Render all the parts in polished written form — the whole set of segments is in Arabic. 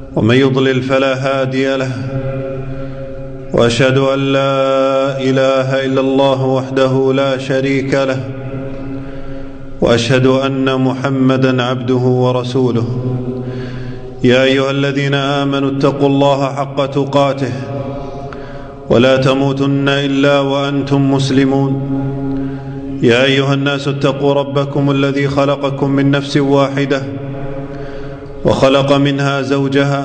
ومن يضلل فلا هادي له، وأشهد أن لا إله إلا الله وحده لا شريك له، وأشهد أن محمدا عبده ورسوله. يا أيها الذين آمنوا اتقوا الله حق تقاته ولا تموتن إلا وأنتم مسلمون. يا أيها الناس اتقوا ربكم الذي خلقكم من نفس واحدة وخلق منها زوجها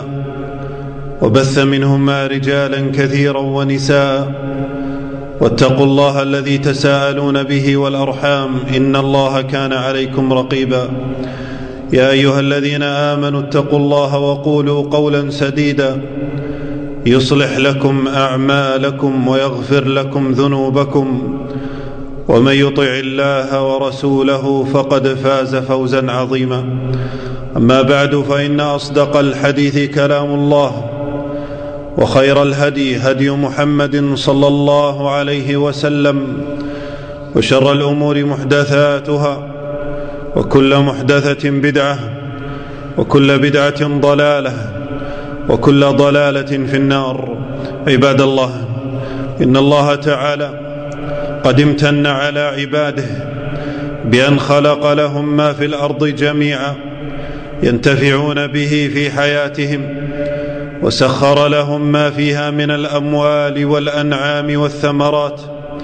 وبث منهما رجالا كثيرا ونساء، واتقوا الله الذي تساءلون به والأرحام إن الله كان عليكم رقيبا. يا أيها الذين آمنوا اتقوا الله وقولوا قولا سديدا يصلح لكم أعمالكم ويغفر لكم ذنوبكم، ومن يطع الله ورسوله فقد فاز فوزا عظيما. أما بعد، فإن أصدق الحديث كلام الله، وخير الهدي هدي محمد صلى الله عليه وسلم، وشر الأمور محدثاتها، وكل محدثة بدعة، وكل بدعة ضلالة، وكل ضلالة في النار. عباد الله، إن الله تعالى قد امتن على عباده بأن خلق لهم ما في الأرض جميعا ينتفعون به في حياتهم، وسخر لهم ما فيها من الأموال والأنعام والثمرات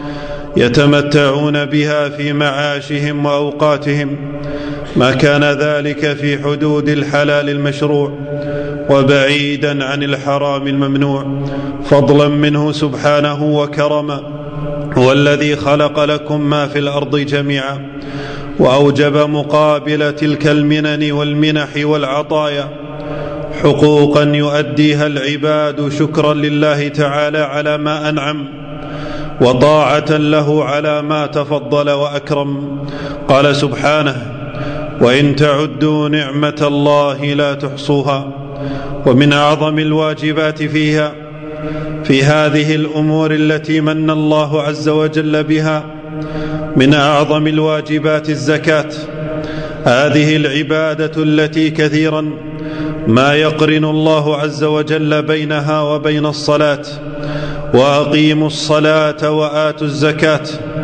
يتمتعون بها في معاشهم وأوقاتهم، ما كان ذلك في حدود الحلال المشروع وبعيدا عن الحرام الممنوع، فضلا منه سبحانه وكرما. هو الذي خلق لكم ما في الأرض جميعا، وأوجب مقابل تلك المنن والمنح والعطايا حقوقا يؤديها العباد شكرا لله تعالى على ما أنعم، وطاعة له على ما تفضل وأكرم. قال سبحانه: وإن تعدوا نعمة الله لا تحصوها. ومن أعظم الواجبات فيها في هذه الأمور التي من الله عز وجل بها، من أعظم الواجبات الزكاة، هذه العبادة التي كثيرا ما يقرن الله عز وجل بينها وبين الصلاة. وأقيموا الصلاة وآتوا الزكاة.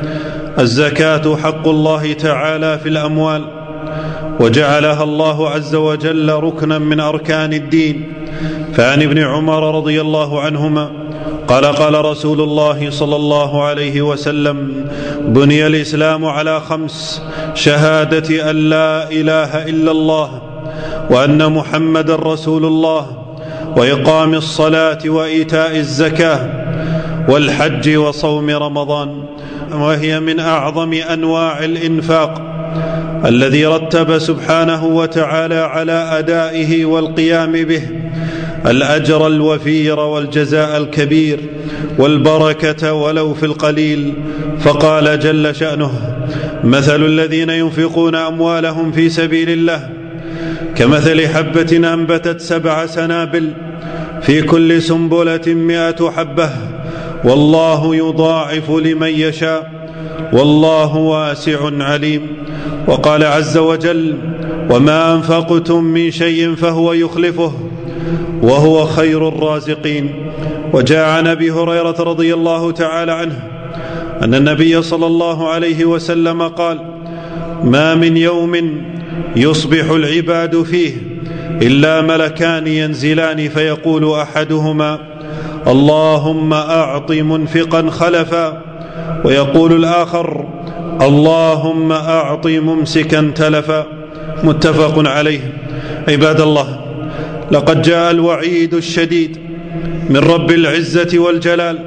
الزكاة حق الله تعالى في الأموال، وجعلها الله عز وجل ركنا من أركان الدين. فعن ابن عمر رضي الله عنهما قال: قال رسول الله صلى الله عليه وسلم: بني الإسلام على 5: شهادة أن لا إله إلا الله، وأن محمد رسول الله، وإقام الصلاة، وإيتاء الزكاة، والحج، وصوم رمضان. وهي من أعظم أنواع الإنفاق الذي رتب سبحانه وتعالى على أدائه والقيام به الأجر الوفير والجزاء الكبير والبركة ولو في القليل. فقال جل شأنه: مثل الذين ينفقون أموالهم في سبيل الله كمثل حبة أنبتت 7 سنابل في كل سنبلة 100 حبة، والله يضاعف لمن يشاء، والله واسع عليم. وقال عز وجل: وما أنفقتم من شيء فهو يخلفه وهو خير الرازقين. وجاء عن أبي هريرة رضي الله تعالى عنه أن النبي صلى الله عليه وسلم قال: ما من يوم يصبح العباد فيه إلا ملكان ينزلان فيقول أحدهما: اللهم أعط منفقا خلفا، ويقول الآخر: اللهم أعط ممسكا تلفا. متفق عليه. عباد الله، لقد جاء الوعيد الشديد من رب العزة والجلال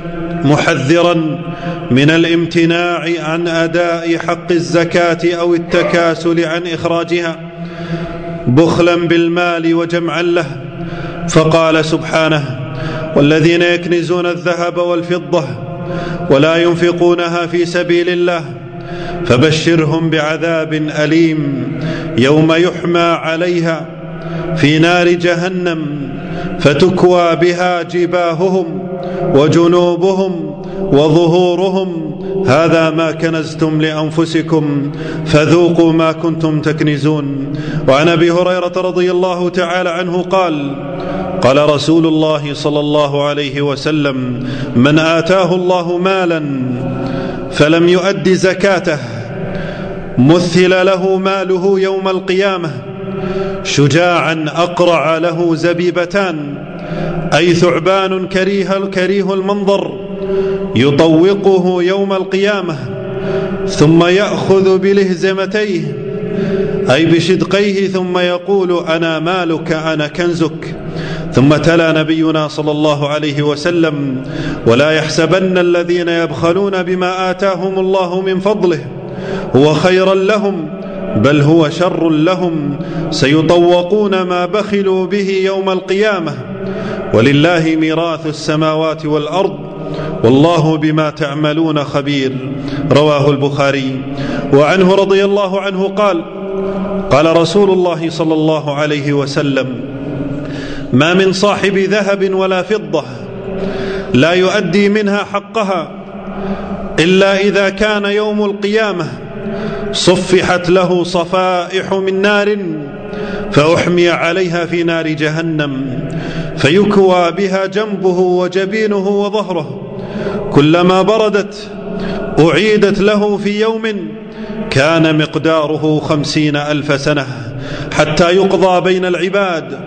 محذرا من الامتناع عن أداء حق الزكاة أو التكاسل عن إخراجها بخلا بالمال وجمعا له. فقال سبحانه: والذين يكنزون الذهب والفضة ولا ينفقونها في سبيل الله فبشرهم بعذاب أليم يوم يحمى عليها في نار جهنم فتكوى بها جباههم وجنوبهم وظهورهم هذا ما كنزتم لأنفسكم فذوقوا ما كنتم تكنزون. وعن أبي هريرة رضي الله تعالى عنه قال قال رسول الله صلى الله عليه وسلم: من آتاه الله مالا فلم يؤد زكاته مثل له ماله يوم القيامة شجاعا أقرع له زبيبتان، أي ثعبان كريه المنظر يطوقه يوم القيامة ثم يأخذ بلهزمتيه أي بشدقيه ثم يقول: أنا مالك أنا كنزك. ثم تلا نبينا صلى الله عليه وسلم: ولا يحسبن الذين يبخلون بما آتاهم الله من فضله هو خيرا لهم بل هو شر لهم، سيطوقون ما بخلوا به يوم القيامة، ولله ميراث السماوات والأرض والله بما تعملون خبير. رواه البخاري. وعنه رضي الله عنه قال قال رسول الله صلى الله عليه وسلم: ما من صاحب ذهب ولا فضة لا يؤدي منها حقها إلا إذا كان يوم القيامة صفحت له صفائح من نار فأحمي عليها في نار جهنم فيكوى بها جنبه وجبينه وظهره، كلما بردت أعيدت له في يوم كان مقداره 50,000 سنة حتى يقضى بين العباد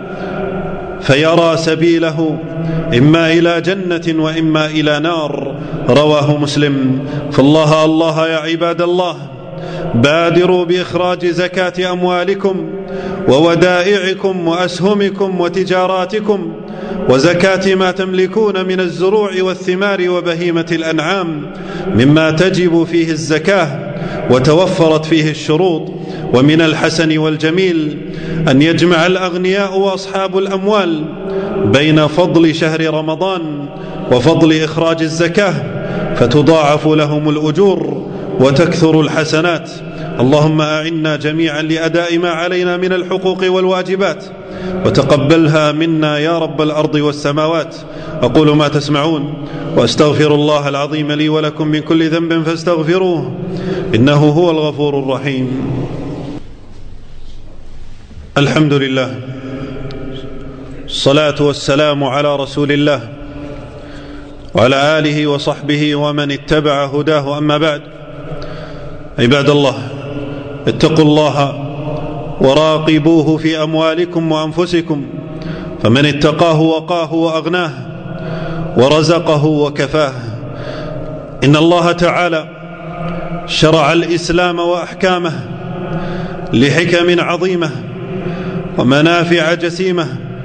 فيرى سبيله إما إلى جنة وإما إلى نار. رواه مسلم. فالله الله يا عباد الله، بادروا بإخراج زكاة أموالكم وودائعكم وأسهمكم وتجاراتكم وزكاة ما تملكون من الزروع والثمار وبهيمة الأنعام مما تجب فيه الزكاة وتوفرت فيه الشروط. ومن الحسن والجميل أن يجمع الأغنياء وأصحاب الأموال بين فضل شهر رمضان وفضل إخراج الزكاة فتضاعف لهم الأجور وتكثر الحسنات. اللهم أعنا جميعا لأداء ما علينا من الحقوق والواجبات وتقبلها منا يا رب الأرض والسماوات. أقول ما تسمعون وأستغفر الله العظيم لي ولكم من كل ذنب فاستغفروه إنه هو الغفور الرحيم. الحمد لله، الصلاة والسلام على رسول الله وعلى آله وصحبه ومن اتبع هداه. أما بعد، عباد الله، اتقوا الله وراقبوه في أموالكم وأنفسكم، فمن اتقاه وقاه وأغناه ورزقه وكفاه. إن الله تعالى شرع الإسلام وأحكامه لحكم عظيمة ومنافع جسيمة،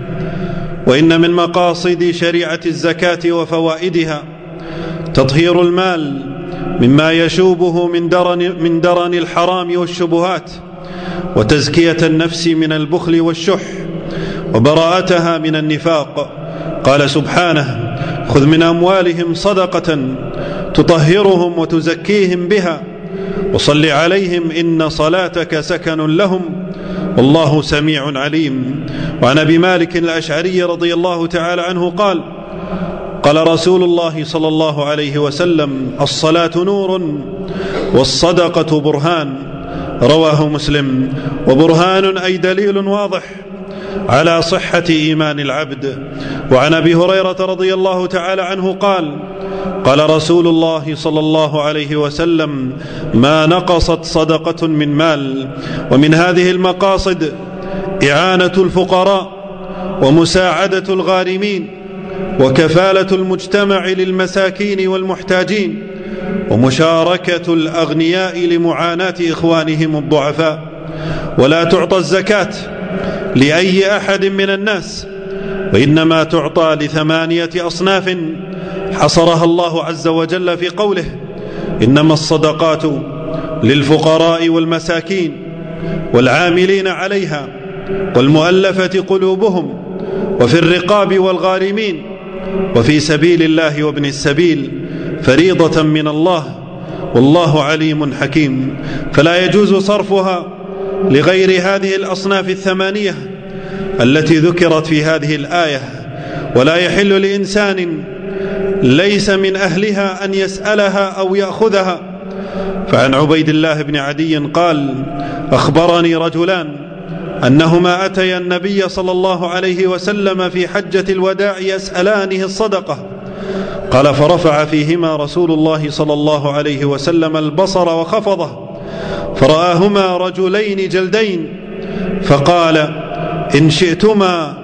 وإن من مقاصد شريعة الزكاة وفوائدها تطهير المال مما يشوبه من درن الحرام والشبهات، وتزكية النفس من البخل والشح، وبراءتها من النفاق. قال سبحانه: خذ من أموالهم صدقة تطهرهم وتزكيهم بها وصل عليهم إن صلاتك سكن لهم والله سميع عليم. وعن أبي مالك الأشعري رضي الله تعالى عنه قال قال رسول الله صلى الله عليه وسلم: الصلاة نور والصدقة برهان. رواه مسلم. وبرهان أي دليل واضح على صحة إيمان العبد. وعن أبي هريرة رضي الله تعالى عنه قال قال رسول الله صلى الله عليه وسلم: ما نقصت صدقة من مال. ومن هذه المقاصد إعانة الفقراء ومساعدة الغارمين وكفالة المجتمع للمساكين والمحتاجين ومشاركة الأغنياء لمعاناة إخوانهم الضعفاء. ولا تعطى الزكاة لأي أحد من الناس، وإنما تعطى ل8 أصناف حصرها الله عز وجل في قوله: إنما الصدقات للفقراء والمساكين والعاملين عليها والمؤلفة قلوبهم وفي الرقاب والغارمين وفي سبيل الله وابن السبيل فريضة من الله والله عليم حكيم. فلا يجوز صرفها لغير هذه الأصناف 8 التي ذكرت في هذه الآية. ولا يحل لإنسان ليس من أهلها أن يسألها أو يأخذها. فعن عبيد الله بن عدي قال: أخبرني رجلان أنهما أتيا النبي صلى الله عليه وسلم في حجة الوداع يسألانه الصدقة. قال: فرفع فيهما رسول الله صلى الله عليه وسلم البصر وخفضه، فرآهما رجلين جلدين، فقال: إن شئتما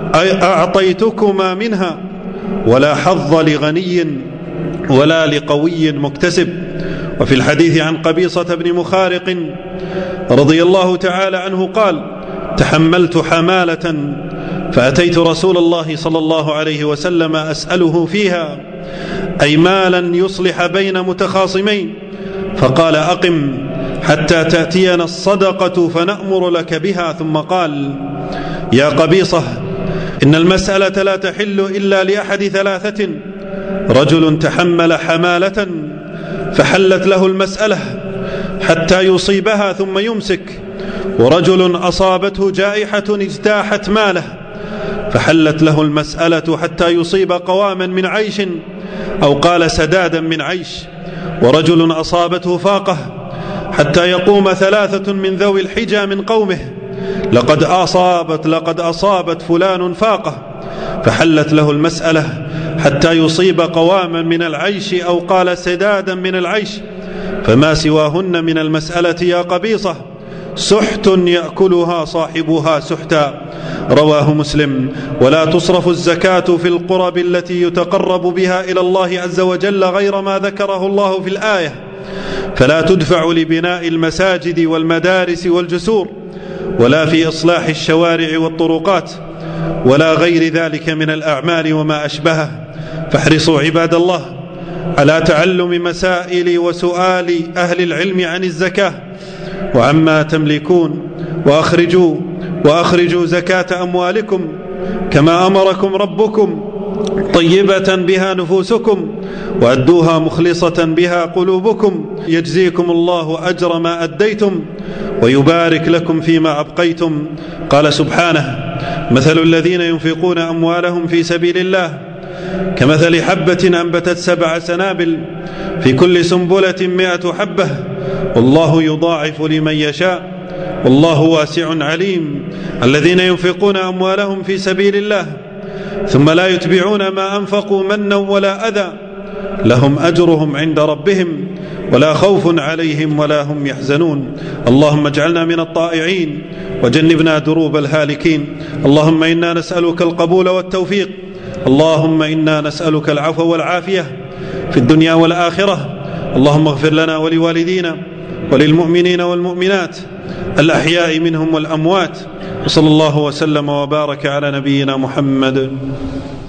أعطيتكما منها، ولا حظ لغني ولا لقوي مكتسب. وفي الحديث عن قبيصة بن مخارق رضي الله تعالى عنه قال: تحملت حمالة فأتيت رسول الله صلى الله عليه وسلم أسأله فيها، أي مالا يصلح بين متخاصمين، فقال: أقم حتى تأتينا الصدقة فنأمر لك بها. ثم قال: يا قبيصة، إن المسألة لا تحل إلا لأحد ثلاثة: رجل تحمل حمالة فحلت له المسألة حتى يصيبها ثم يمسك، ورجل أصابته جائحة اجتاحت ماله فحلت له المسألة حتى يصيب قواما من عيش، أو قال سدادا من عيش، ورجل أصابته فاقة حتى يقوم ثلاثة من ذوي الحجى من قومه: لقد أصابت فلان فاقة، فحلت له المسألة حتى يصيب قواما من العيش، أو قال سدادا من العيش، فما سواهن من المسألة يا قبيصة سحت يأكلها صاحبها سحتا. رواه مسلم. ولا تصرف الزكاة في القرب التي يتقرب بها إلى الله عز وجل غير ما ذكره الله في الآية، فلا تدفع لبناء المساجد والمدارس والجسور، ولا في إصلاح الشوارع والطرقات، ولا غير ذلك من الأعمال وما أشبهه. فاحرصوا عباد الله على تعلم مسائل وسؤال أهل العلم عن الزكاة وعما تملكون، وأخرجوا زكاة أموالكم كما أمركم ربكم، طيبة بها نفوسكم، وأدوها مخلصة بها قلوبكم، يجزيكم الله أجر ما أديتم ويبارك لكم فيما أبقيتم. قال سبحانه: مثل الذين ينفقون أموالهم في سبيل الله كمثل حبة أنبتت 7 سنابل في كل سنبلة 100 حبة، والله يضاعف لمن يشاء والله واسع عليم. الذين ينفقون أموالهم في سبيل الله ثم لا يتبعون ما أنفقوا منا ولا أذى لهم أجرهم عند ربهم ولا خوف عليهم ولا هم يحزنون. اللهم اجعلنا من الطائعين وجنبنا دروب الهالكين. اللهم إنا نسألك القبول والتوفيق. اللهم إنا نسألك العفو والعافية في الدنيا والآخرة. اللهم اغفر لنا ولوالدينا وللمؤمنين والمؤمنات الأحياء منهم والأموات. وصلى الله وسلم وبارك على نبينا محمد.